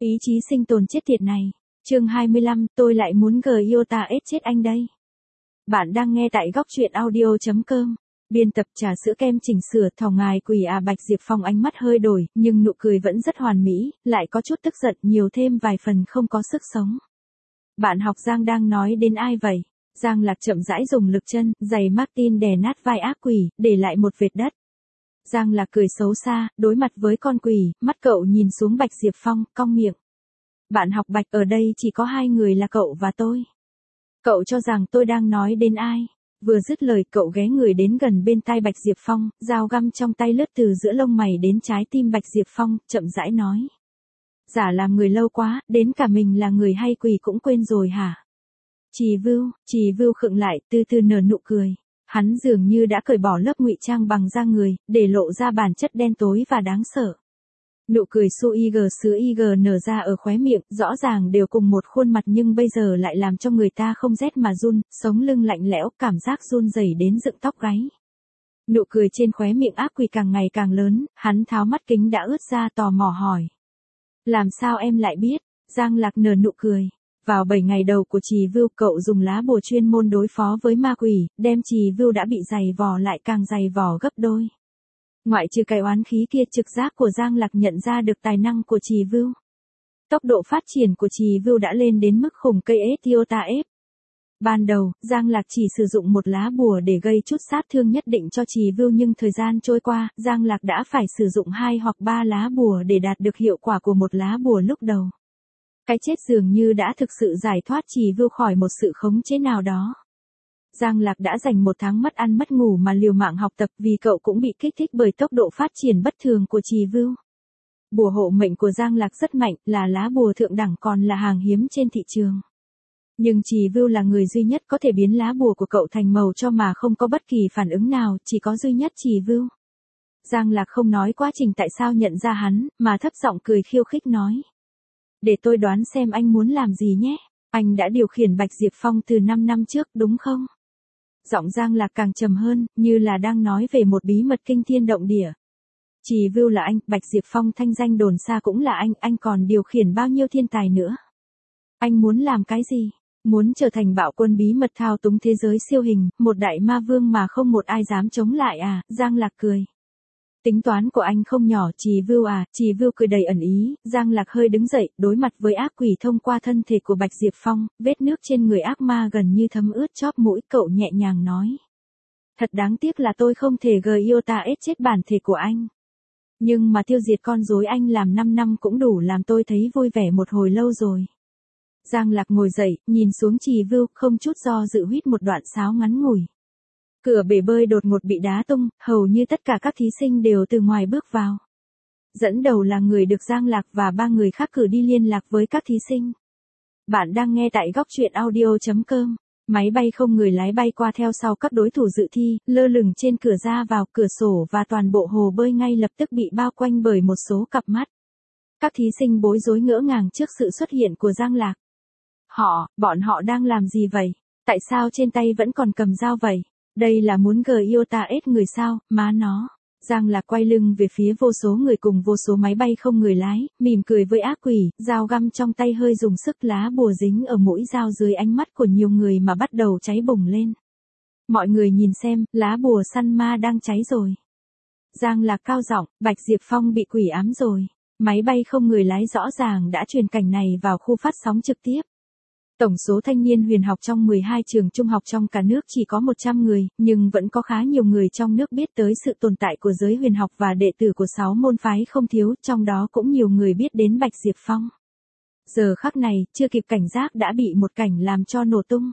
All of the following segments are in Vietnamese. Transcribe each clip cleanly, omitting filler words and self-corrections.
Ý chí sinh tồn chết tiệt này. Chương 25, tôi lại muốn Gyota ết chết anh đây. Bạn đang nghe tại góc truyện audio.com. Biên tập trà sữa kem chỉnh sửa thỏ ngài quỷ à. Bạch Diệp Phong ánh mắt hơi đổi, nhưng nụ cười vẫn rất hoàn mỹ, lại có chút tức giận, nhiều thêm vài phần không có sức sống. Bạn học Giang đang nói đến ai vậy? Giang Lạc chậm rãi dùng lực chân, giày Martin đè nát vai ác quỷ, để lại một vệt đất. Giang Lạc cười xấu xa, đối mặt với con quỷ, mắt cậu nhìn xuống Bạch Diệp Phong, cong miệng. Bạn học Bạch, ở đây chỉ có hai người là cậu và tôi. Cậu cho rằng tôi đang nói đến ai? Vừa dứt lời cậu ghé người đến gần bên tai Bạch Diệp Phong, dao găm trong tay lướt từ giữa lông mày đến trái tim Bạch Diệp Phong, chậm rãi nói. Giả làm người lâu quá, đến cả mình là người hay quỷ cũng quên rồi hả? Trì Vưu khựng lại, từ từ nở nụ cười. Hắn dường như đã cởi bỏ lớp ngụy trang bằng da người, để lộ ra bản chất đen tối và đáng sợ. Nụ cười su ig nở ra ở khóe miệng, rõ ràng đều cùng một khuôn mặt nhưng bây giờ lại làm cho người ta không rét mà run, sống lưng lạnh lẽo, cảm giác run rẩy đến dựng tóc gáy. Nụ cười trên khóe miệng ác quỷ càng ngày càng lớn, hắn tháo mắt kính đã ướt ra tò mò hỏi. Làm sao em lại biết? Giang Lạc nở nụ cười. Vào 7 ngày đầu của Trì Vưu, cậu dùng lá bùa chuyên môn đối phó với ma quỷ, đem Trì Vưu đã bị dày vò lại càng dày vò gấp đôi. Ngoại trừ cái oán khí kia, trực giác của Giang Lạc nhận ra được tài năng của Trì Vưu. Tốc độ phát triển của Trì Vưu đã lên đến mức khủng cây Gyota ép. Ban đầu, Giang Lạc chỉ sử dụng một lá bùa để gây chút sát thương nhất định cho Trì Vưu, nhưng thời gian trôi qua, Giang Lạc đã phải sử dụng 2 hoặc 3 lá bùa để đạt được hiệu quả của một lá bùa lúc đầu. Cái chết dường như đã thực sự giải thoát Trì Vưu khỏi một sự khống chế nào đó. Giang Lạc đã dành 1 tháng mất ăn mất ngủ mà liều mạng học tập, vì cậu cũng bị kích thích bởi tốc độ phát triển bất thường của Trì Vưu. Bùa hộ mệnh của Giang Lạc rất mạnh, là lá bùa thượng đẳng, còn là hàng hiếm trên thị trường. Nhưng Trì Vưu là người duy nhất có thể biến lá bùa của cậu thành màu cho mà không có bất kỳ phản ứng nào, chỉ có duy nhất Trì Vưu. Giang Lạc không nói quá trình tại sao nhận ra hắn, mà thấp giọng cười khiêu khích nói. Để tôi đoán xem anh muốn làm gì nhé. Anh đã điều khiển Bạch Diệp Phong từ 5 năm trước, đúng không? Giọng Giang Lạc càng trầm hơn, như là đang nói về một bí mật kinh thiên động địa. Trì Vưu là anh, Bạch Diệp Phong thanh danh đồn xa cũng là anh còn điều khiển bao nhiêu thiên tài nữa? Anh muốn làm cái gì? Muốn trở thành bạo quân bí mật thao túng thế giới siêu hình, một đại ma vương mà không một ai dám chống lại à? Giang Lạc cười. Tính toán của anh không nhỏ, Trì Vưu à. Trì Vưu cười đầy ẩn ý. Giang Lạc hơi đứng dậy, đối mặt với ác quỷ thông qua thân thể của Bạch Diệp Phong, vết nước trên người ác ma gần như thấm ướt chóp mũi, cậu nhẹ nhàng nói. Thật đáng tiếc là tôi không thể Gyota ết chết bản thể của anh. Nhưng mà tiêu diệt con rối anh làm 5 năm cũng đủ làm tôi thấy vui vẻ một hồi lâu rồi. Giang Lạc ngồi dậy, nhìn xuống Trì Vưu, không chút do dự huýt một đoạn sáo ngắn ngủi. Cửa bể bơi đột ngột bị đá tung, hầu như tất cả các thí sinh đều từ ngoài bước vào. Dẫn đầu là người được Giang Lạc và 3 người khác cử đi liên lạc với các thí sinh. Bạn đang nghe tại góc truyện audio.com. Máy bay không người lái bay qua theo sau các đối thủ dự thi, lơ lửng trên cửa ra vào, cửa sổ và toàn bộ hồ bơi ngay lập tức bị bao quanh bởi một số cặp mắt. Các thí sinh bối rối ngỡ ngàng trước sự xuất hiện của Giang Lạc. Bọn họ đang làm gì vậy? Tại sao trên tay vẫn còn cầm dao vậy? Đây là muốn Gyota ết người sao, má nó. Giang Lạc quay lưng về phía vô số người cùng vô số máy bay không người lái, mỉm cười với ác quỷ, dao găm trong tay hơi dùng sức, lá bùa dính ở mũi dao dưới ánh mắt của nhiều người mà bắt đầu cháy bùng lên. Mọi người nhìn xem, lá bùa săn ma đang cháy rồi. Giang Lạc cao giọng, Bạch Diệp Phong bị quỷ ám rồi. Máy bay không người lái rõ ràng đã truyền cảnh này vào khu phát sóng trực tiếp. Tổng số thanh niên huyền học trong 12 trường trung học trong cả nước chỉ có 100 người, nhưng vẫn có khá nhiều người trong nước biết tới sự tồn tại của giới huyền học và đệ tử của 6 môn phái không thiếu, trong đó cũng nhiều người biết đến Bạch Diệp Phong. Giờ khắc này, chưa kịp cảnh giác đã bị một cảnh làm cho nổ tung.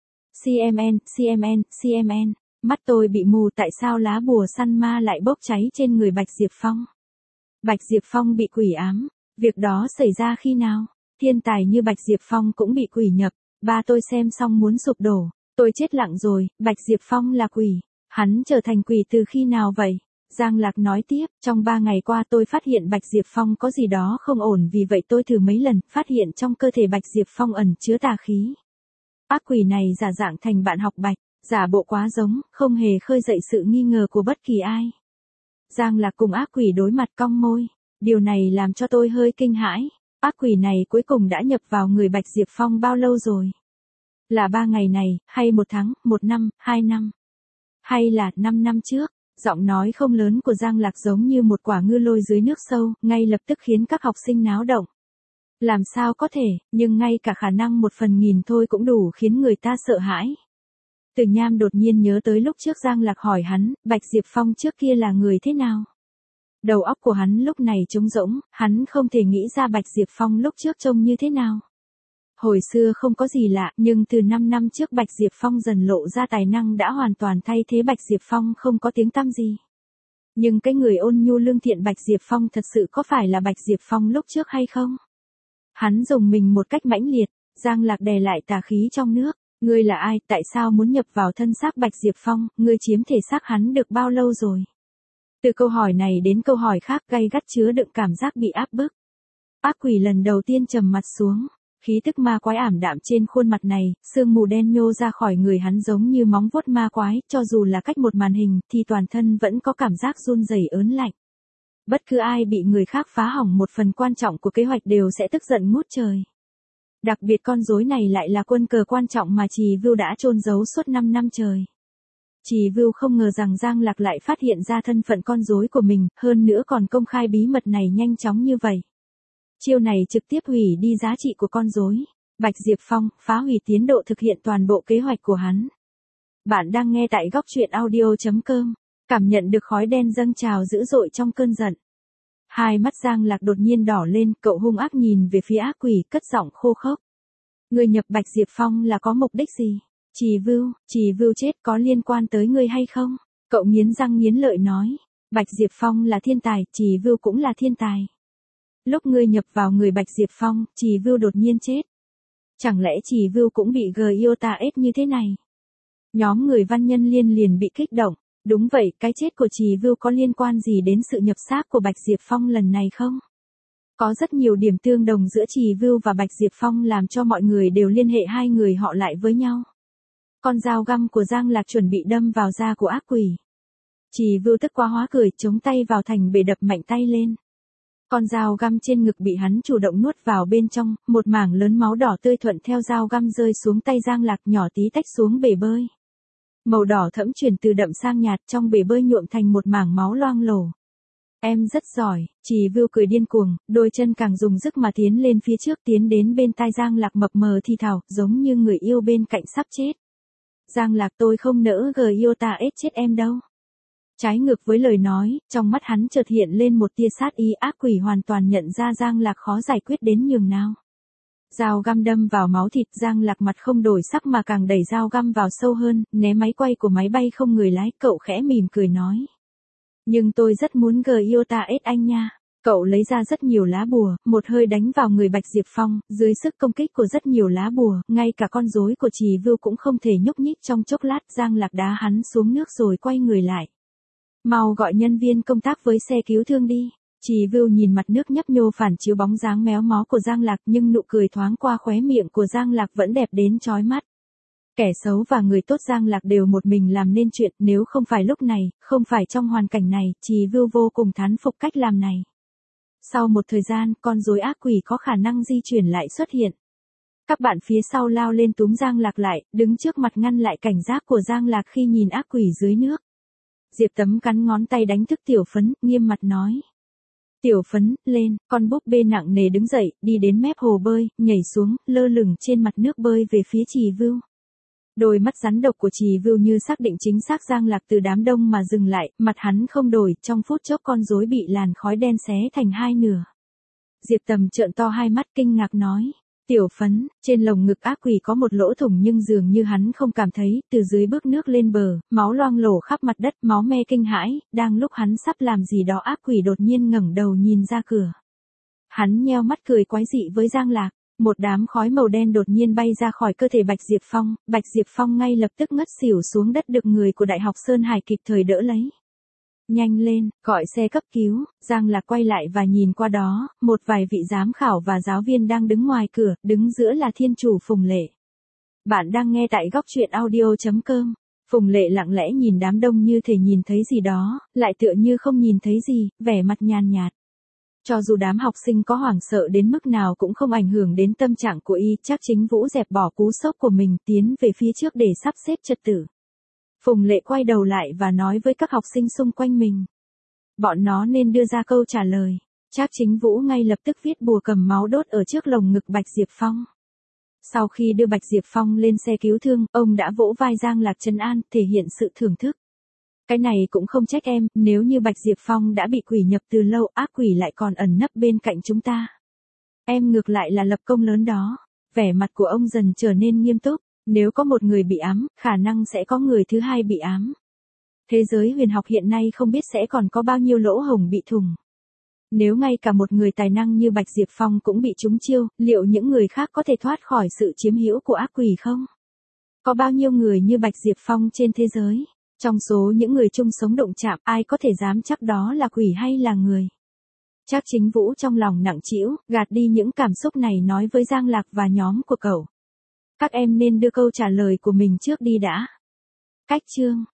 CMN, mắt tôi bị mù, tại sao lá bùa săn ma lại bốc cháy trên người Bạch Diệp Phong? Bạch Diệp Phong bị quỷ ám, việc đó xảy ra khi nào? Thiên tài như Bạch Diệp Phong cũng bị quỷ nhập, ba tôi xem xong muốn sụp đổ, tôi chết lặng rồi, Bạch Diệp Phong là quỷ, hắn trở thành quỷ từ khi nào vậy? Giang Lạc nói tiếp, trong 3 ngày qua tôi phát hiện Bạch Diệp Phong có gì đó không ổn, vì vậy tôi thử mấy lần, phát hiện trong cơ thể Bạch Diệp Phong ẩn chứa tà khí. Ác quỷ này giả dạng thành bạn học Bạch, giả bộ quá giống, không hề khơi dậy sự nghi ngờ của bất kỳ ai. Giang Lạc cùng ác quỷ đối mặt cong môi, điều này làm cho tôi hơi kinh hãi. Ác quỷ này cuối cùng đã nhập vào người Bạch Diệp Phong bao lâu rồi? Là 3 ngày này, hay 1 tháng, 1 năm, 2 năm? Hay là 5 năm trước? Giọng nói không lớn của Giang Lạc giống như một quả ngư lôi dưới nước sâu, ngay lập tức khiến các học sinh náo động. Làm sao có thể, nhưng ngay cả khả năng 1/1000 thôi cũng đủ khiến người ta sợ hãi. Từ Nham đột nhiên nhớ tới lúc trước Giang Lạc hỏi hắn, Bạch Diệp Phong trước kia là người thế nào? Đầu óc của hắn lúc này trống rỗng, hắn không thể nghĩ ra Bạch Diệp Phong lúc trước trông như thế nào. Hồi xưa không có gì lạ, nhưng từ 5 năm trước Bạch Diệp Phong dần lộ ra tài năng đã hoàn toàn thay thế Bạch Diệp Phong không có tiếng tăm gì. Nhưng cái người ôn nhu lương thiện Bạch Diệp Phong thật sự có phải là Bạch Diệp Phong lúc trước hay không? Hắn dùng mình một cách mãnh liệt, Giang Lạc đè lại tà khí trong nước. Ngươi là ai, tại sao muốn nhập vào thân xác Bạch Diệp Phong, ngươi chiếm thể xác hắn được bao lâu rồi? Từ câu hỏi này đến câu hỏi khác gay gắt chứa đựng cảm giác bị áp bức. Ác quỷ lần đầu tiên trầm mặt xuống, khí tức ma quái ảm đạm trên khuôn mặt này, sương mù đen nhô ra khỏi người hắn giống như móng vuốt ma quái, cho dù là cách một màn hình thì toàn thân vẫn có cảm giác run rẩy ớn lạnh. Bất cứ ai bị người khác phá hỏng một phần quan trọng của kế hoạch đều sẽ tức giận ngút trời. Đặc biệt con rối này lại là quân cờ quan trọng mà Trì Vưu đã chôn giấu suốt 5 năm trời. Trì Vưu không ngờ rằng Giang Lạc lại phát hiện ra thân phận con rối của mình, hơn nữa còn công khai bí mật này nhanh chóng như vậy. Chiêu này trực tiếp hủy đi giá trị của con rối. Bạch Diệp Phong phá hủy tiến độ thực hiện toàn bộ kế hoạch của hắn. Bạn đang nghe tại góc truyện audio.com, cảm nhận được khói đen dâng trào dữ dội trong cơn giận. Hai mắt Giang Lạc đột nhiên đỏ lên, cậu hung ác nhìn về phía ác quỷ, cất giọng khô khốc. Ngươi nhập Bạch Diệp Phong là có mục đích gì? Trì Vưu chết có liên quan tới ngươi hay không? Cậu nghiến răng nghiến lợi nói. Bạch Diệp Phong là thiên tài, Trì Vưu cũng là thiên tài. Lúc ngươi nhập vào người Bạch Diệp Phong, Trì Vưu đột nhiên chết. Chẳng lẽ Trì Vưu cũng bị Giota ép như thế này? Nhóm người Văn Nhân Liên liền bị kích động. Đúng vậy, cái chết của Trì Vưu có liên quan gì đến sự nhập xác của Bạch Diệp Phong lần này không? Có rất nhiều điểm tương đồng giữa Trì Vưu và Bạch Diệp Phong làm cho mọi người đều liên hệ hai người họ lại với nhau. Con dao găm của Giang Lạc chuẩn bị đâm vào da của ác quỷ. Trì Vưu tức quá hóa cười, chống tay vào thành bể đập mạnh tay lên. Con dao găm trên ngực bị hắn chủ động nuốt vào bên trong, một mảng lớn máu đỏ tươi thuận theo dao găm rơi xuống tay Giang Lạc nhỏ tí tách xuống bể bơi. Màu đỏ thẫm chuyển từ đậm sang nhạt trong bể bơi nhuộm thành một mảng máu loang lổ. Em rất giỏi, Trì Vưu cười điên cuồng, đôi chân càng dùng sức mà tiến lên phía trước, tiến đến bên tai Giang Lạc mập mờ thì thào, giống như người yêu bên cạnh sắp chết. Giang Lạc, tôi không nỡ Giota ết chết em đâu. Trái ngược với lời nói, trong mắt hắn chợt hiện lên một tia sát ý. Ác quỷ hoàn toàn nhận ra Giang Lạc khó giải quyết đến nhường nào. Dao găm đâm vào máu thịt, Giang Lạc mặt không đổi sắc mà càng đẩy dao găm vào sâu hơn, né máy quay của máy bay không người lái, cậu khẽ mỉm cười nói. Nhưng tôi rất muốn Giota ết anh nha. Cậu lấy ra rất nhiều lá bùa, một hơi đánh vào người Bạch Diệp Phong, dưới sức công kích của rất nhiều lá bùa, ngay cả con rối của Trì Vưu cũng không thể nhúc nhích trong chốc lát. Giang Lạc đá hắn xuống nước rồi quay người lại. Mau gọi nhân viên công tác với xe cứu thương đi. Trì Vưu nhìn mặt nước nhấp nhô phản chiếu bóng dáng méo mó của Giang Lạc, nhưng nụ cười thoáng qua khóe miệng của Giang Lạc vẫn đẹp đến chói mắt. Kẻ xấu và người tốt Giang Lạc đều một mình làm nên chuyện, nếu không phải lúc này, không phải trong hoàn cảnh này, Trì Vưu vô cùng thán phục cách làm này. Sau một thời gian, con rối ác quỷ có khả năng di chuyển lại xuất hiện. Các bạn phía sau lao lên túm Giang Lạc lại, đứng trước mặt ngăn lại cảnh giác của Giang Lạc khi nhìn ác quỷ dưới nước. Diệp Tấm cắn ngón tay đánh thức Tiểu Phấn, nghiêm mặt nói. Tiểu Phấn, lên, con búp bê nặng nề đứng dậy, đi đến mép hồ bơi, nhảy xuống, lơ lửng trên mặt nước bơi về phía Trì Vưu. Đôi mắt rắn độc của Trì Vưu như xác định chính xác Giang Lạc từ đám đông mà dừng lại, mặt hắn không đổi, trong phút chốc con rối bị làn khói đen xé thành hai nửa. Diệp Tầm trợn to hai mắt kinh ngạc nói. Tiểu Phấn, trên lồng ngực ác quỷ có một lỗ thủng nhưng dường như hắn không cảm thấy, từ dưới bước nước lên bờ, máu loang lổ khắp mặt đất, máu me kinh hãi, đang lúc hắn sắp làm gì đó ác quỷ đột nhiên ngẩng đầu nhìn ra cửa. Hắn nheo mắt cười quái dị với Giang Lạc, một đám khói màu đen đột nhiên bay ra khỏi cơ thể Bạch Diệp Phong ngay lập tức ngất xỉu xuống đất, được người của Đại học Sơn Hải kịp thời đỡ lấy. Nhanh lên, gọi xe cấp cứu. Giang Lạc quay lại và nhìn qua đó, một vài vị giám khảo và giáo viên đang đứng ngoài cửa, đứng giữa là thiên chủ Phùng Lệ. Bạn đang nghe tại góc truyện audio.com. Phùng Lệ lặng lẽ nhìn đám đông như thể nhìn thấy gì đó, lại tựa như không nhìn thấy gì, vẻ mặt nhàn nhạt. Cho dù đám học sinh có hoảng sợ đến mức nào cũng không ảnh hưởng đến tâm trạng của y, Trác Chính Vũ dẹp bỏ cú sốc của mình tiến về phía trước để sắp xếp trật tự. Phùng Lệ quay đầu lại và nói với các học sinh xung quanh mình. Bọn nó nên đưa ra câu trả lời. Trác Chính Vũ ngay lập tức viết bùa cầm máu đốt ở trước lồng ngực Bạch Diệp Phong. Sau khi đưa Bạch Diệp Phong lên xe cứu thương, ông đã vỗ vai Giang Lạc trấn an, thể hiện sự thưởng thức. Cái này cũng không trách em, nếu như Bạch Diệp Phong đã bị quỷ nhập từ lâu, ác quỷ lại còn ẩn nấp bên cạnh chúng ta. Em ngược lại là lập công lớn đó. Vẻ mặt của ông dần trở nên nghiêm túc. Nếu có một người bị ám, khả năng sẽ có người thứ hai bị ám. Thế giới huyền học hiện nay không biết sẽ còn có bao nhiêu lỗ hổng bị thủng. Nếu ngay cả một người tài năng như Bạch Diệp Phong cũng bị trúng chiêu, liệu những người khác có thể thoát khỏi sự chiếm hữu của ác quỷ không? Có bao nhiêu người như Bạch Diệp Phong trên thế giới? Trong số những người chung sống đụng chạm, ai có thể dám chắc đó là quỷ hay là người? Trác Chính Vũ trong lòng nặng trĩu, gạt đi những cảm xúc này nói với Giang Lạc và nhóm của cậu. Các em nên đưa câu trả lời của mình trước đi đã. Cách chương